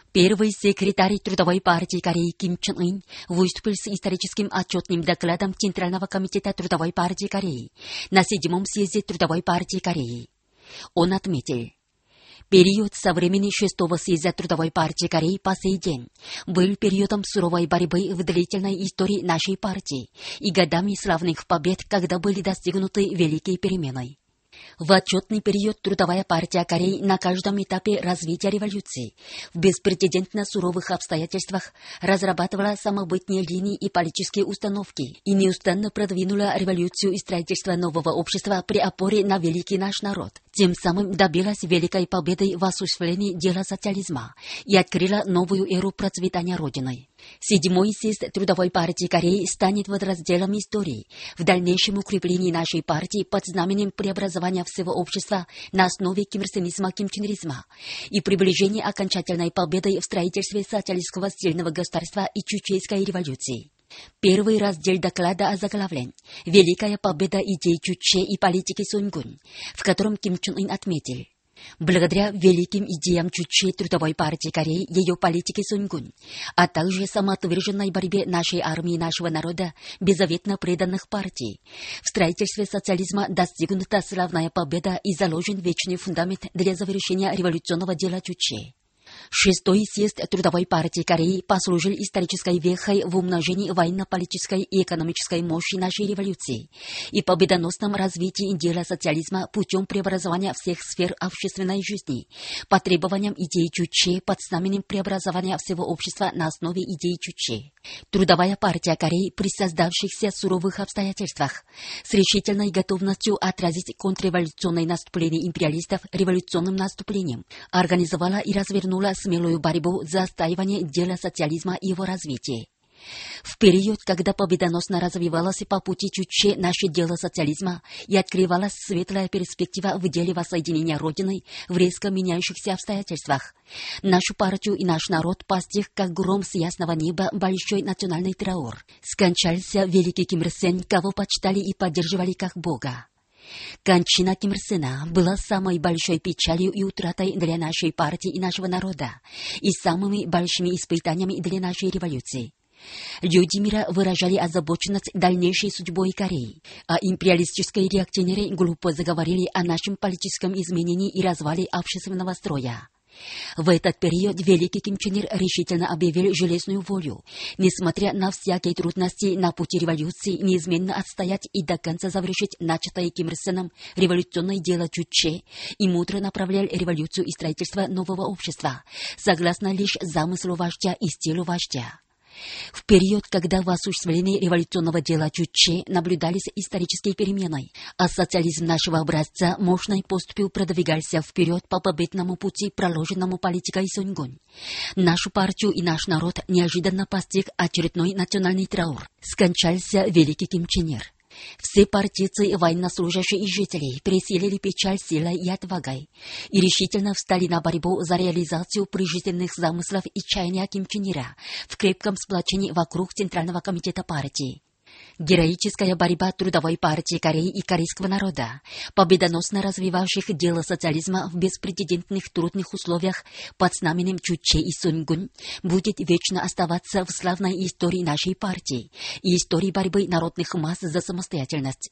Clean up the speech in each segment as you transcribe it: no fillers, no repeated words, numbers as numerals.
Первый секретарь Трудовой партии Кореи Ким Чен Ын выступил с историческим отчетным докладом Центрального комитета Трудовой партии Кореи на 7-м съезде Трудовой партии Кореи. Он отметил, период со времени 6-го съезда Трудовой партии Кореи по сей день был периодом суровой борьбы в длительной истории нашей партии и годами славных побед, когда были достигнуты великие перемены. В отчетный период Трудовая партия Кореи на каждом этапе развития революции в беспрецедентно суровых обстоятельствах разрабатывала самобытные линии и политические установки и неустанно продвинула революцию и строительство нового общества при опоре на великий наш народ. Тем самым добилась великой победы в осуществлении дела социализма и открыла новую эру процветания Родины. 7-й съезд Трудовой партии Кореи станет водоразделом истории в дальнейшем укреплении нашей партии под знаменем преобразования всего общества на основе кимирсенизма, кимченризма и приближения окончательной победы в строительстве социалистского сильного государства и чучейской революции. Первый раздел доклада озаглавлен «Великая победа идей Чуче и политики Сунгун», в котором Ким Чен Ын отметил: благодаря великим идеям Чуче Трудовой партии Кореи, ее политики Сунгун, а также самоотверженной борьбе нашей армии и нашего народа, беззаветно преданных партий, в строительстве социализма достигнута славная победа и заложен вечный фундамент для завершения революционного дела Чуче. 6-й съезд Трудовой партии Кореи послужил исторической вехой в умножении военно-политической и экономической мощи нашей революции и победоносном развитии дела социализма путем преобразования всех сфер общественной жизни по требованиям идеи Чуче под знаменем преобразования всего общества на основе идеи Чуче. Трудовая партия Кореи при создавшихся суровых обстоятельствах с решительной готовностью отразить контрреволюционное наступление империалистов революционным наступлением организовала и развернула смелую борьбу за отстаивание дела социализма и его развития. В период, когда победоносно развивалось по пути Чуче наше дело социализма и открывалась светлая перспектива в деле воссоединения Родины в резко меняющихся обстоятельствах, нашу партию и наш народ постиг, как гром с ясного неба, большой национальный траур. Скончался великий Ким Ир Сен, кого почитали и поддерживали как Бога. Кончина Ким Ир Сена была самой большой печалью и утратой для нашей партии и нашего народа и самыми большими испытаниями для нашей революции. Люди мира выражали озабоченность дальнейшей судьбой Кореи, а империалистические реакционеры глупо заговорили о нашем политическом изменении и развале общественного строя. В этот период великий Ким Чен Ир решительно объявил железную волю, несмотря на всякие трудности на пути революции, неизменно отстоять и до конца завершить начатое Ким Ир Сеном революционное дело Чуче и мудро направлял революцию и строительство нового общества, согласно лишь замыслу вождя и стилю вождя. В период, когда в осуществлении революционного дела Чуче наблюдались исторические перемены, а социализм нашего образца мощной поступью продвигался вперед по победному пути, проложенному политикой Сунгун, нашу партию и наш народ неожиданно постиг очередной национальный траур. Скончался великий Ким Чен Ир. Все партийцы, военнослужащие и жители пересилили печаль силой и отвагой и решительно встали на борьбу за реализацию прижизненных замыслов и чаяния Ким Чен Ира в крепком сплочении вокруг Центрального комитета партии. Героическая борьба Трудовой партии Кореи и корейского народа, победоносно развивавших дело социализма в беспрецедентных трудных условиях под знаменем Чуче и Сунгун, будет вечно оставаться в славной истории нашей партии и истории борьбы народных масс за самостоятельность.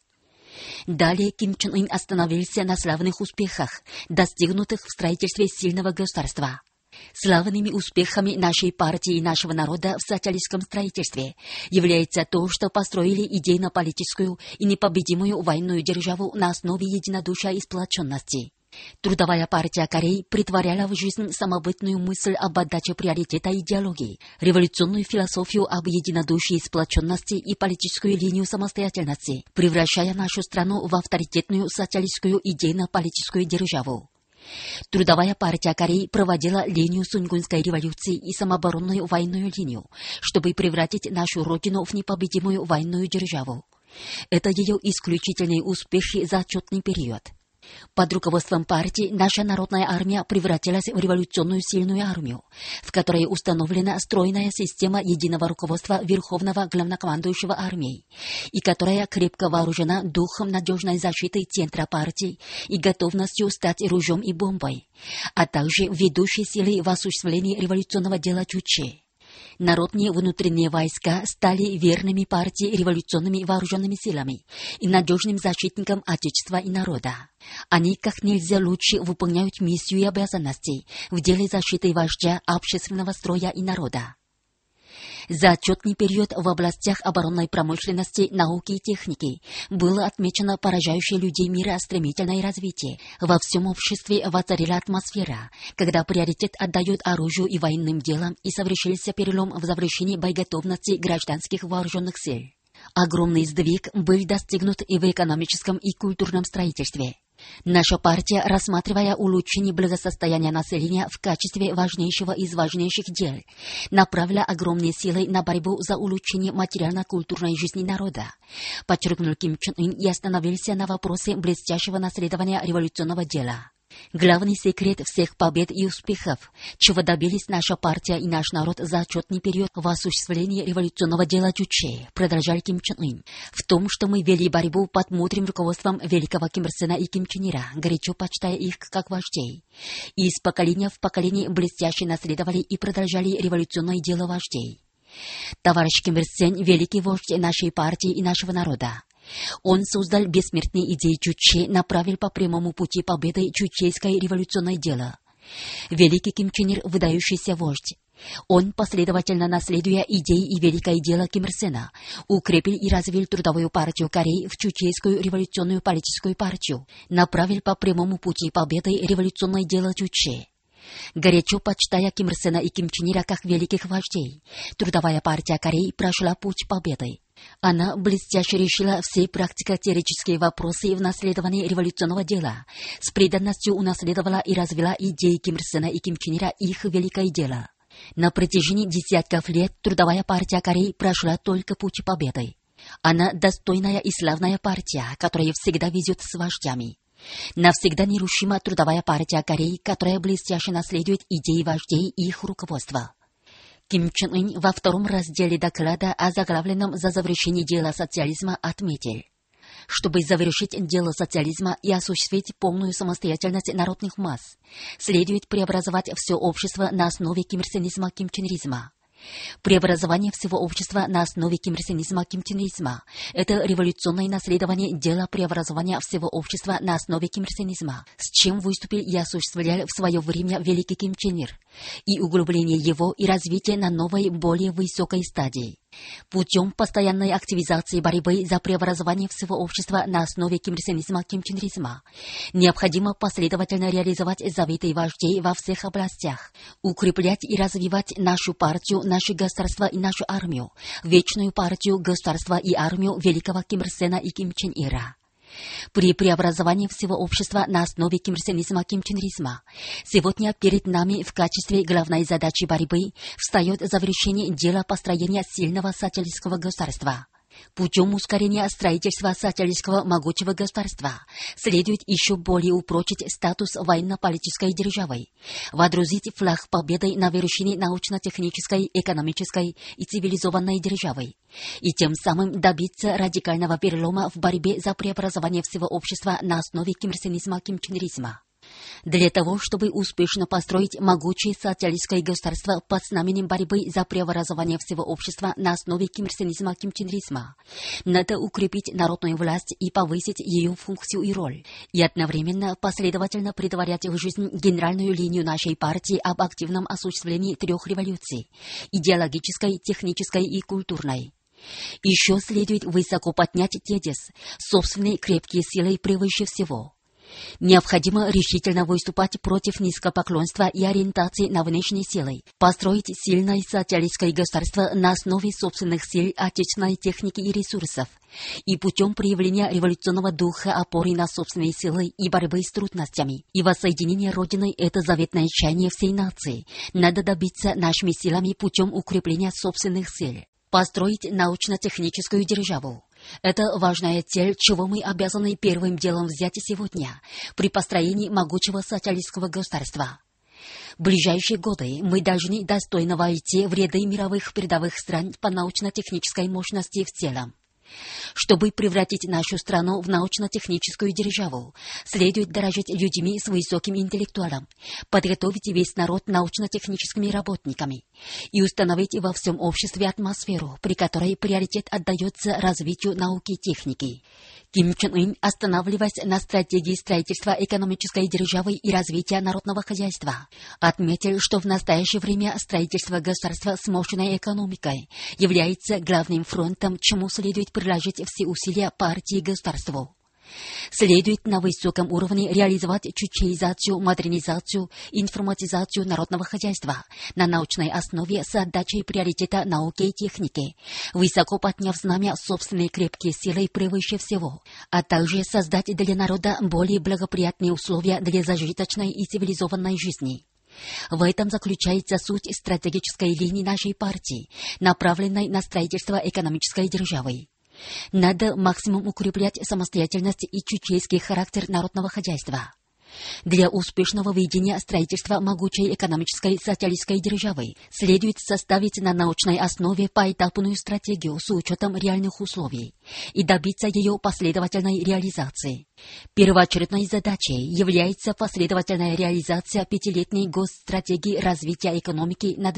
Далее Ким Чен Ын остановился на славных успехах, достигнутых в строительстве сильного государства. Славными успехами нашей партии и нашего народа в социалистском строительстве является то, что построили идейно-политическую и непобедимую военную державу на основе единодушия и сплоченности. Трудовая партия Кореи претворяла в жизнь самобытную мысль об отдаче приоритета идеологии, революционную философию об единодушии и сплоченности и политическую линию самостоятельности, превращая нашу страну в авторитетную социалистскую идейно-политическую державу. Трудовая партия Кореи проводила линию Сунгунской революции и самооборонную военную линию, чтобы превратить нашу родину в непобедимую военную державу. Это ее исключительные успехи за отчетный период. Под руководством партии наша народная армия превратилась в революционную сильную армию, в которой установлена стройная система единого руководства Верховного главнокомандующего армией, и которая крепко вооружена духом надежной защиты центра партии и готовностью стать ружьем и бомбой, а также ведущей силой в осуществлении революционного дела Чучхе. Народные внутренние войска стали верными партии революционными вооруженными силами и надежным защитником Отечества и народа. Они как нельзя лучше выполняют миссию и обязанности в деле защиты вождя общественного строя и народа. За отчетный период в областях оборонной промышленности, науки и техники было отмечено поражающее людей мира стремительное развитие. Во всем обществе воцарила атмосфера, когда приоритет отдают оружию и военным делам, и совершился перелом в завершении боеготовности гражданских вооруженных сил. Огромный сдвиг был достигнут и в экономическом и культурном строительстве. Наша партия, рассматривая улучшение благосостояния населения в качестве важнейшего из важнейших дел, направила огромные силы на борьбу за улучшение материально-культурной жизни народа, подчеркнул Ким Чен Ын и остановился на вопросе блестящего наследования революционного дела. Главный секрет всех побед и успехов, чего добились наша партия и наш народ за отчетный период в осуществлении революционного дела Чучхе, продолжал Ким Чен Ын, в том, что мы вели борьбу под мудрым руководством великого Ким Ир Сена и Ким Чен Ира, горячо почитая их как вождей, и из поколения в поколение блестяще наследовали и продолжали революционное дело вождей. Товарищ Ким Ир Сен — великий вождь нашей партии и нашего народа. Он создал бессмертные идеи Чучхе, направил по прямому пути победы чучхейское революционное дело. Великий Ким Чен Ир — выдающийся вождь. Он, последовательно наследуя идеи и великое дело Ким Ир Сена, укрепил и развил Трудовую партию Кореи в Чучхейскую революционную политическую партию, направил по прямому пути победы революционное дело Чучхе. Горячо почитая Ким Ир Сена и Ким Чен Ира как великих вождей, Трудовая партия Кореи прошла путь победы. Она блестяще решила все практико-теоретические вопросы в наследовании революционного дела, с преданностью унаследовала и развила идеи Ким Ир Сена и Ким Чен Ира их великое дело. На протяжении десятков лет Трудовая партия Кореи прошла только путь победы. Она достойная и славная партия, которая всегда везет с вождями. Навсегда нерушима Трудовая партия Кореи, которая блестяще наследует идеи вождей и их руководства. Ким Чен Ын во втором разделе доклада о заглавленном «За завершение дела социализма» отметил: чтобы завершить дело социализма и осуществить полную самостоятельность народных масс, следует преобразовать все общество на основе кимирсенизма, кимченризма. Преобразование всего общества на основе кимирсенизма, кимченризма — это революционное наследование дела преобразования всего общества на основе кимирсенизма, с чем выступил и осуществлял в свое время великий Ким Чен Ир, и углубление его и развитие на новой, более высокой стадии. Путем постоянной активизации борьбы за преобразование всего общества на основе кимирсенизма, кимченризма необходимо последовательно реализовать заветы вождей во всех областях, укреплять и развивать нашу партию, наше государство и нашу армию, вечную партию, государство и армию великого Ким Ир Сена и Ким Чен Ира. При преобразовании всего общества на основе кимирсенизма, кимченризма сегодня перед нами в качестве главной задачи борьбы встает завершение дела построения сильного социалистического государства. Путем ускорения строительства социалистического могучего государства следует еще более упрочить статус военно-политической державы, водрузить флаг победы на вершине научно-технической, экономической и цивилизованной державы, и тем самым добиться радикального перелома в борьбе за преобразование всего общества на основе кимирсенизма, кимченризма. Для того, чтобы успешно построить могучее социалистское государство под знаменем борьбы за преобразование всего общества на основе кимирсенизма, кимченризма, надо укрепить народную власть и повысить ее функцию и роль, и одновременно последовательно претворять в жизнь генеральную линию нашей партии об активном осуществлении 3 революций – идеологической, технической и культурной. Еще следует высоко поднять тезис «собственные крепкие силы превыше всего». Необходимо решительно выступать против низкопоклонства и ориентации на внешние силы, построить сильное социалистское государство на основе собственных сил, отечественной техники и ресурсов, и путем проявления революционного духа, опоры на собственные силы и борьбы с трудностями и воссоединения Родины — это заветное чаяние всей нации. Надо добиться нашими силами путем укрепления собственных сил. Построить научно-техническую державу. Это важная цель, чего мы обязаны первым делом взять сегодня при построении могучего социалистского государства. В ближайшие годы мы должны достойно войти в ряды мировых передовых стран по научно-технической мощности в целом. Чтобы превратить нашу страну в научно-техническую державу, следует дорожить людьми с высоким интеллектуалом, подготовить весь народ научно-техническими работниками и установить во всем обществе атмосферу, при которой приоритет отдается развитию науки и техники. Ким Чен Ын, останавливаясь на стратегии строительства экономической державы и развития народного хозяйства, отметил, что в настоящее время строительство государства с мощной экономикой является главным фронтом, чему следует приложить все усилия партии и государству. Следует на высоком уровне реализовать чучеизацию, модернизацию, информатизацию народного хозяйства на научной основе с отдачей приоритета науке и технике, высоко подняв знамя собственной крепкие силы превыше всего, а также создать для народа более благоприятные условия для зажиточной и цивилизованной жизни. В этом заключается суть стратегической линии нашей партии, направленной на строительство экономической державы. Надо максимум укреплять самостоятельность и чучейский характер народного хозяйства. Для успешного ведения строительства могучей экономической социалистской державы следует составить на научной основе поэтапную стратегию с учетом реальных условий и добиться ее последовательной реализации. Первоочередной задачей является последовательная реализация пятилетней госстратегии развития экономики на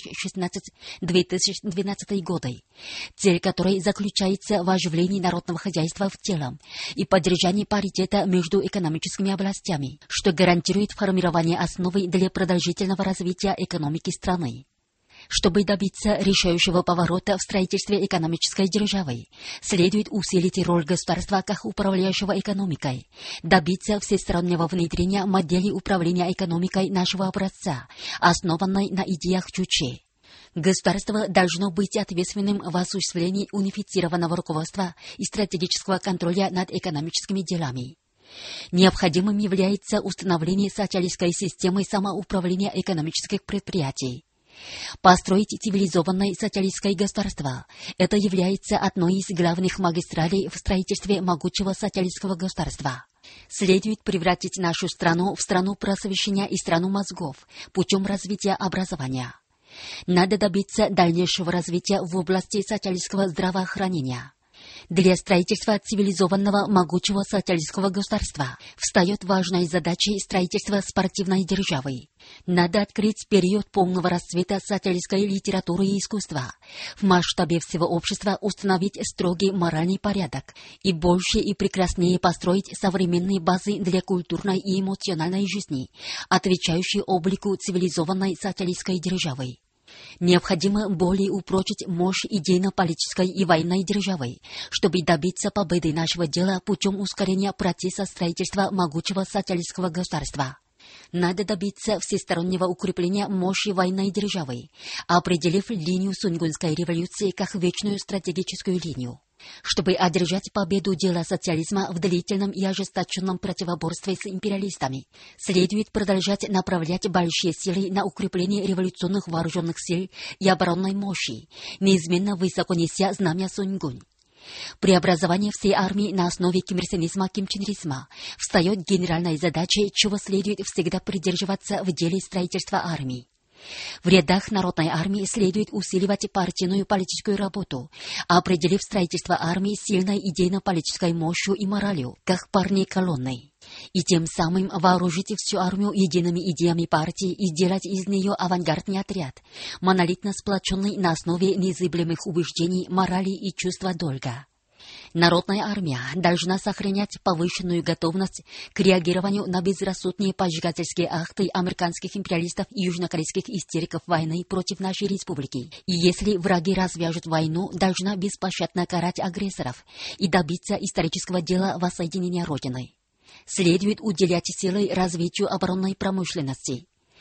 2016-2012 годы, цель которой заключается в оживлении народного хозяйства в целом и поддержании паритета между экономическими областями, что гарантирует формирование основы для продолжительного развития экономики страны. Чтобы добиться решающего поворота в строительстве экономической державы, следует усилить роль государства как управляющего экономикой, добиться всестороннего внедрения модели управления экономикой нашего образца, основанной на идеях Чуче. Государство должно быть ответственным в осуществлении унифицированного руководства и стратегического контроля над экономическими делами. Необходимым является установление социалистской системы самоуправления экономических предприятий. Построить цивилизованное социалистское государство – это является одной из главных магистралей в строительстве могучего социалистского государства. Следует превратить нашу страну в страну просвещения и страну мозгов путем развития образования. Надо добиться дальнейшего развития в области социалистского здравоохранения. Для строительства цивилизованного могучего социалистского государства встает важной задачей строительства спортивной державы. Надо открыть период полного расцвета социалистской литературы и искусства, в масштабе всего общества установить строгий моральный порядок и больше и прекраснее построить современные базы для культурной и эмоциональной жизни, отвечающие облику цивилизованной социалистской державы. Необходимо более упрочить мощь идейно-политической и военной державы, чтобы добиться победы нашего дела путем ускорения процесса строительства могучего социалистского государства. Надо добиться всестороннего укрепления мощи военной державы, определив линию Сунгунской революции как вечную стратегическую линию. Чтобы одержать победу дела социализма в длительном и ожесточенном противоборстве с империалистами, следует продолжать направлять большие силы на укрепление революционных вооруженных сил и оборонной мощи, неизменно высоко неся знамя Сунгунь. Преобразование всей армии на основе кимирсенизма-кимченризма встает генеральной задачей, чего следует всегда придерживаться в деле строительства армии. В рядах народной армии следует усиливать партийную политическую работу, определив строительство армии сильной идейно-политической мощью и моралью, как парной колонной, и тем самым вооружить всю армию едиными идеями партии и сделать из нее авангардный отряд, монолитно сплоченный на основе незыблемых убеждений, морали и чувства долга. Народная армия должна сохранять повышенную готовность к реагированию на безрассудные поджигательские акты американских империалистов и южнокорейских истериков войны против нашей республики. И если враги развяжут войну, должна беспощадно карать агрессоров и добиться исторического дела воссоединения Родины. Следует уделять силы развитию оборонной промышленности.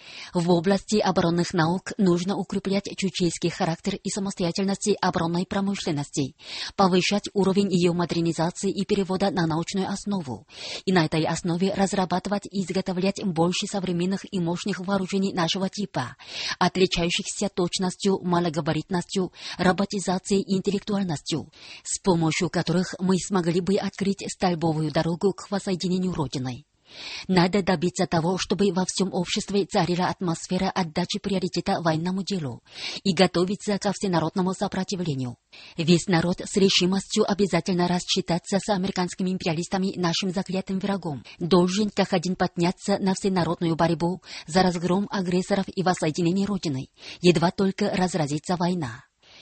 В области оборонных наук нужно укреплять чучейский характер и самостоятельность оборонной промышленности, повышать уровень ее модернизации и перевода на научную основу, и на этой основе разрабатывать и изготовлять больше современных и мощных вооружений нашего типа, отличающихся точностью, малогабаритностью, роботизацией и интеллектуальностью, с помощью которых мы смогли бы открыть столбовую дорогу к воссоединению Родины. Надо добиться того, чтобы во всем обществе царила атмосфера отдачи приоритета военному делу и готовиться ко всенародному сопротивлению. Весь народ с решимостью обязательно рассчитаться с американскими империалистами, нашим заклятым врагом, должен как один подняться на всенародную борьбу за разгром агрессоров и воссоединение Родины, едва только разразится война.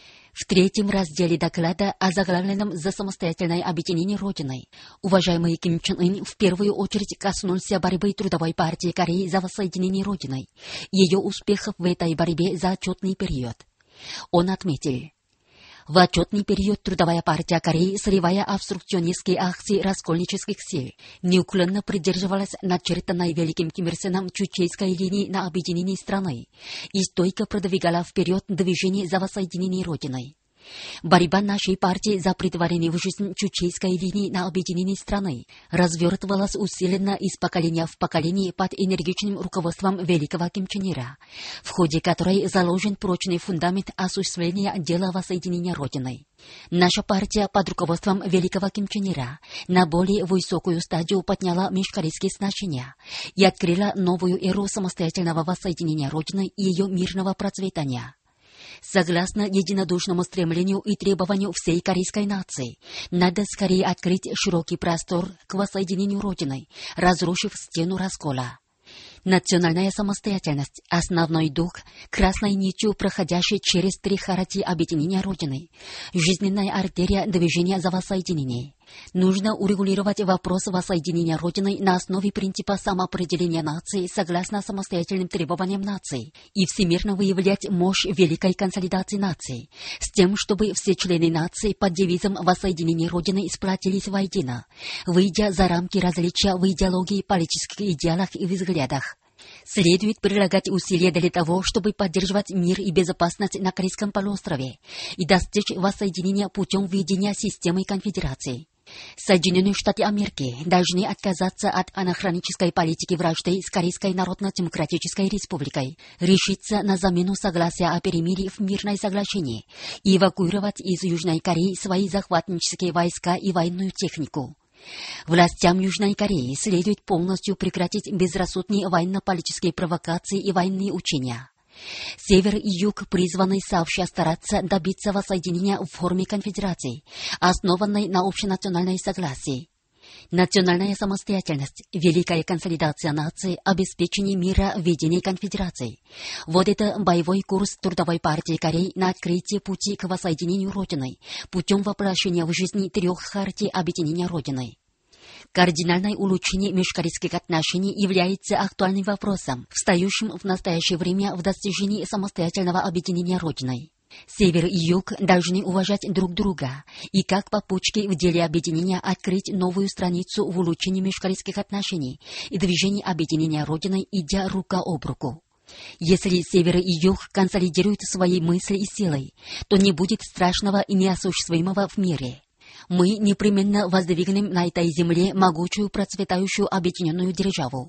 В 3-м разделе доклада, озаглавленном «За самостоятельное объединение Родиной», уважаемый Ким Чен Ын в первую очередь коснулся борьбы Трудовой партии Кореи за воссоединение Родиной, ее успехов в этой борьбе за отчетный период. Он отметил: в отчетный период Трудовая партия Кореи, срывая обструкционистские акции раскольнических сил, неуклонно придерживалась начертанной Великим Ким Ир Сеном чучейской линии на объединение страны и стойко продвигала вперед движение за воссоединение Родиной. Борьба нашей партии за претворение в жизнь чучейской линии на объединение страны развертывалась усиленно из поколения в поколение под энергичным руководством великого Ким Чен Ира, в ходе которой заложен прочный фундамент осуществления дела воссоединения Родины. Наша партия под руководством великого Ким Чен Ира на более высокую стадию подняла межкорейские сношения и открыла новую эру самостоятельного воссоединения Родины и ее мирного процветания. Согласно единодушному стремлению и требованию всей корейской нации, надо скорее открыть широкий простор к воссоединению Родины, разрушив стену раскола. Национальная самостоятельность – основной дух, красной нитью, проходящей через 3 харати объединения Родины, жизненная артерия движения за воссоединение. Нужно урегулировать вопрос воссоединения Родины на основе принципа самоопределения нации согласно самостоятельным требованиям нации и всемирно выявлять мощь великой консолидации нации, с тем, чтобы все члены нации под девизом воссоединения Родины сплотились воедино, выйдя за рамки различия в идеологии, политических идеалах и взглядах. Следует прилагать усилия для того, чтобы поддерживать мир и безопасность на Корейском полуострове и достичь воссоединения путем введения системы конфедерации. Соединенные Штаты Америки должны отказаться от анахронической политики вражды с Корейской Народно-Демократической Республикой, решиться на замену согласия о перемирии в мирное соглашение и эвакуировать из Южной Кореи свои захватнические войска и военную технику. Властям Южной Кореи следует полностью прекратить безрассудные военно-политические провокации и военные учения. Север и Юг призваны сообща стараться добиться воссоединения в форме конфедерации, основанной на общенациональной согласии. Национальная самостоятельность, великая консолидация нации, обеспечение мира в ведении конфедерации. Вот это боевой курс Трудовой партии Кореи на открытие пути к воссоединению Родины путем воплощения в жизни 3 хартий объединения Родины. Кардинальное улучшение межкорейских отношений является актуальным вопросом, встающим в настоящее время в достижении самостоятельного объединения Родиной. Север и Юг должны уважать друг друга и как по почке в деле объединения открыть новую страницу в улучшении межкорейских отношений и движении объединения Родиной, идя рука об руку. Если Север и Юг консолидируют свои мысли и силы, то не будет страшного и неосуществимого в мире. Мы непременно воздвигнем на этой земле могучую процветающую объединенную державу.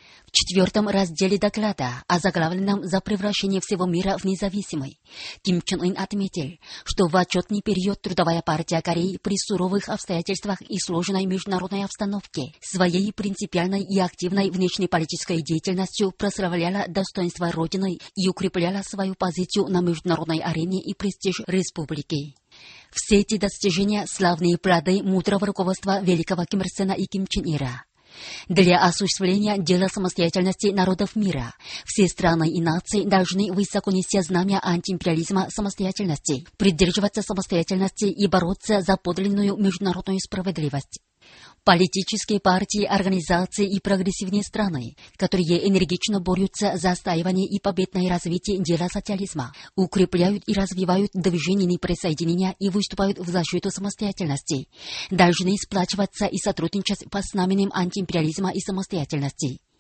В 4-м разделе доклада, озаглавленном «За превращение всего мира в независимый», Ким Чен Ын отметил, что в отчетный период Трудовая партия Кореи при суровых обстоятельствах и сложной международной обстановке своей принципиальной и активной внешнеполитической деятельностью прославляла достоинство Родины и укрепляла свою позицию на международной арене и престиж республики. Все эти достижения – славные плоды мудрого руководства великого Ким Ир Сена и Ким Чен Ира. Для осуществления дела самостоятельности народов мира все страны и нации должны высоко нести знамя антиимпериализма самостоятельности, придерживаться самостоятельности и бороться за подлинную международную справедливость. Политические партии, организации и прогрессивные страны, которые энергично борются за отстаивание и победное развитие дела социализма, укрепляют и развивают движение неприсоединения и выступают в защиту самостоятельности, должны сплачиваться и сотрудничать по знаменем антиимпериализма и самостоятельности.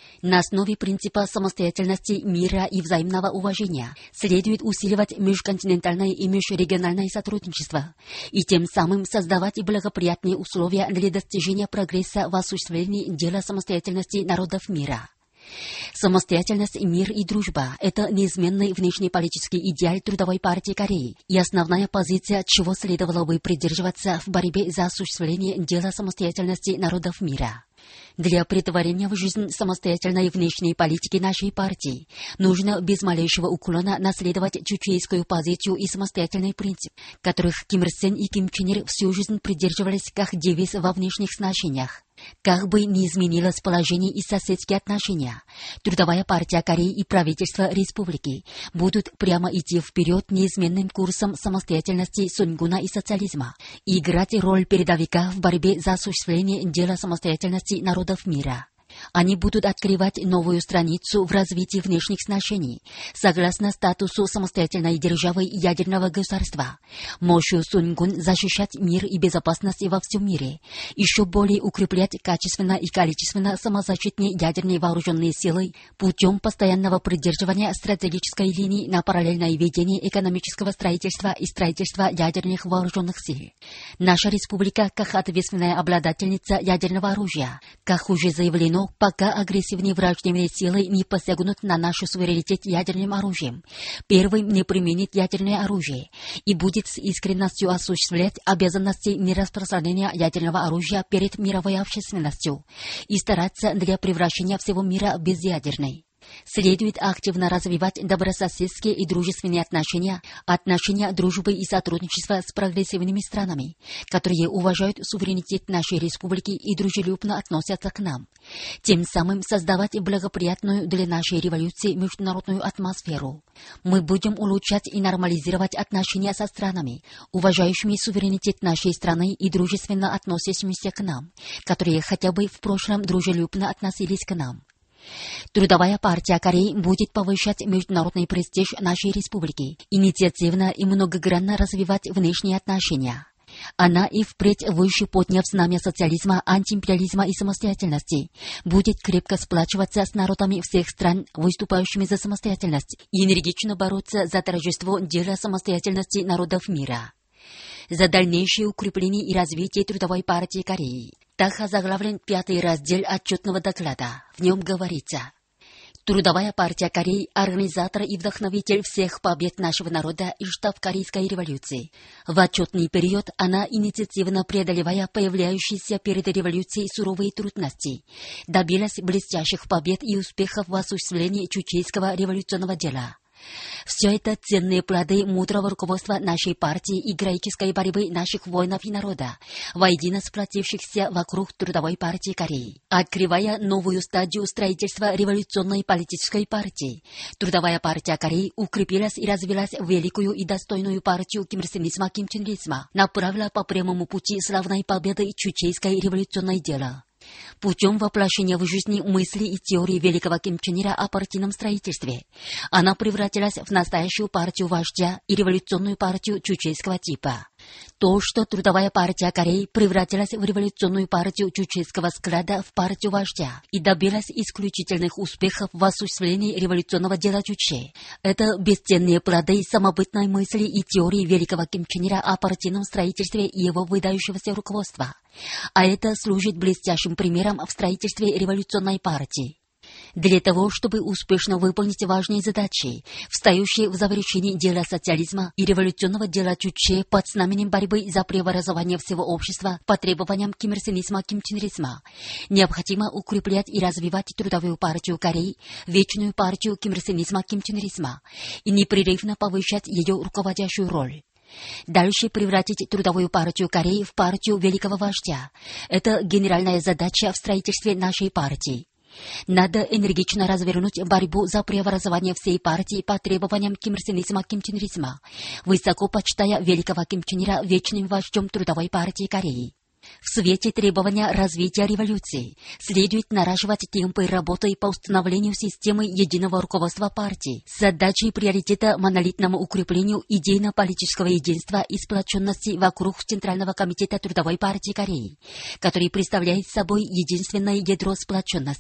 На основе принципа самостоятельности, мира и взаимного уважения следует усиливать межконтинентальное и межрегиональное сотрудничество и тем самым создавать благоприятные условия для достижения прогресса в осуществлении дела самостоятельности народов мира. Самостоятельность, мир и дружба – это неизменный внешнеполитический идеал Трудовой партии Кореи и основная позиция, от чего следовало бы придерживаться в борьбе за осуществление дела самостоятельности народов мира. Для претворения в жизнь самостоятельной внешней политики нашей партии нужно без малейшего уклона наследовать чучейскую позицию и самостоятельный принцип, которых Ким Ир Сен и Ким Чен Ир всю жизнь придерживались как девиз во внешних сношениях. Как бы ни изменилось положение и соседские отношения, Трудовая партия Кореи и правительство республики будут прямо идти вперед неизменным курсом самостоятельности Сунгуна и социализма и играть роль передовика в борьбе за осуществление дела самостоятельности народов мира. Они будут открывать новую страницу в развитии внешних сношений, согласно статусу самостоятельной державы ядерного государства, мощью Сунгун защищать мир и безопасность во всем мире, еще более укреплять качественно и количественно самозащитные ядерные вооруженные силы путем постоянного придерживания стратегической линии на параллельное ведение экономического строительства и строительства ядерных вооруженных сил. Наша республика, как ответственная обладательница ядерного оружия, как уже заявлено, пока агрессивные враждебные силы не посягнут на наш суверенитет ядерным оружием, первым не применит ядерное оружие и будет с искренностью осуществлять обязанности нераспространения ядерного оружия перед мировой общественностью и стараться для превращения всего мира в безъядерный. Следует активно развивать добрососедские и дружественные отношения дружбы и сотрудничества с прогрессивными странами, которые уважают суверенитет нашей республики и дружелюбно относятся к нам. Тем самым создавать благоприятную для нашей революции международную атмосферу. Мы будем улучшать и нормализировать отношения со странами, уважающими суверенитет нашей страны и дружественно относящимися к нам, которые хотя бы в прошлом дружелюбно относились к нам. Трудовая партия Кореи будет повышать международный престиж нашей республики, инициативно и многогранно развивать внешние отношения. Она и впредь, выше подняв знамя социализма, антиимпериализма и самостоятельности, будет крепко сплачиваться с народами всех стран, выступающими за самостоятельность, и энергично бороться за торжество дела самостоятельности народов мира. За дальнейшее укрепление и развитие Трудовой партии Кореи. Так озаглавлен 5-й раздел отчетного доклада. В нем говорится: Трудовая партия Кореи – организатор и вдохновитель всех побед нашего народа и штаб Корейской революции. В отчетный период она, инициативно преодолевая появляющиеся перед революцией суровые трудности, добилась блестящих побед и успехов в осуществлении чучейского революционного дела. Все это ценные плоды мудрого руководства нашей партии и героической борьбы наших воинов и народа, воедино сплотившихся вокруг Трудовой партии Кореи. Открывая новую стадию строительства революционной политической партии, Трудовая партия Кореи укрепилась и развилась в великую и достойную партию кимирсенизма, кимченризма, направила по прямому пути славной победы чучейской революционной дела. Путем воплощения в жизни мысли и теории великого Ким Чен Ира о партийном строительстве, она превратилась в настоящую партию вождя и революционную партию чучейского типа. То, что Трудовая партия Кореи превратилась в революционную партию чучейского склада в партию вождя и добилась исключительных успехов в осуществлении революционного дела Чуче, это бесценные плоды самобытной мысли и теории великого Ким Чен Ира о партийном строительстве и его выдающегося руководства. А это служит блестящим примером в строительстве революционной партии. Для того, чтобы успешно выполнить важные задачи, встающие в завершении дела социализма и революционного дела Чуче под знаменем борьбы за преобразование всего общества по требованиям кимирсенизма, кимченризма, необходимо укреплять и развивать Трудовую партию Кореи, вечную партию кимирсенизма, кимченризма, и непрерывно повышать ее руководящую роль. Дальше превратить Трудовую партию Кореи в партию великого вождя. Это генеральная задача в строительстве нашей партии. Надо энергично развернуть борьбу за преобразование всей партии по требованиям кимирсенизма, кимченризма, высоко почитая великого Ким Чен Ира вечным вождем Трудовой партии Кореи. В свете требования развития революции следует наращивать темпы работы по установлению системы единого руководства партии с задачей приоритета монолитному укреплению идейно-политического единства и сплоченности вокруг Центрального комитета Трудовой партии Кореи, который представляет собой единственное ядро сплоченности.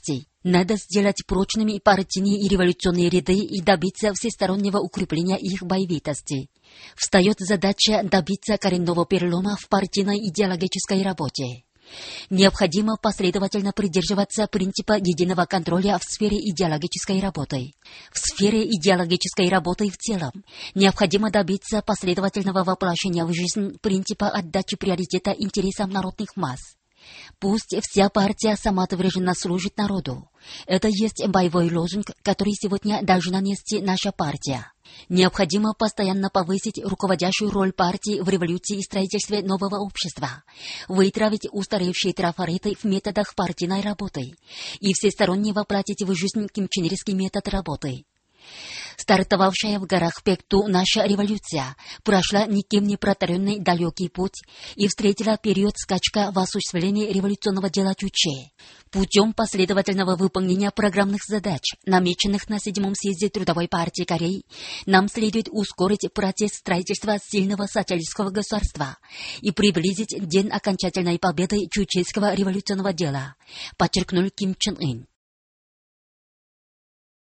Надо сделать прочными партийные и революционные ряды и добиться всестороннего укрепления их боевитости. Встает задача добиться коренного перелома в партийной идеологической работе. Необходимо последовательно придерживаться принципа единого контроля в сфере идеологической работы. В сфере идеологической работы в целом необходимо добиться последовательного воплощения в жизнь принципа отдачи приоритета интересам народных масс. Пусть вся партия самоотверженно служит народу. Это есть боевой лозунг, который сегодня должна нести наша партия. Необходимо постоянно повысить руководящую роль партии в революции и строительстве нового общества, вытравить устаревшие трафареты в методах партийной работы и всесторонне воплотить в жизнь кимченерский метод работы. Стартовавшая в горах Пекту наша революция прошла никем не протаренный далекий путь и встретила период скачка в осуществлении революционного дела Чучхе. Путем последовательного выполнения программных задач, намеченных на 7-м съезде Трудовой партии Кореи, нам следует ускорить процесс строительства сильного социалистского государства и приблизить день окончательной победы чучхейского революционного дела, подчеркнул Ким Чен Ын.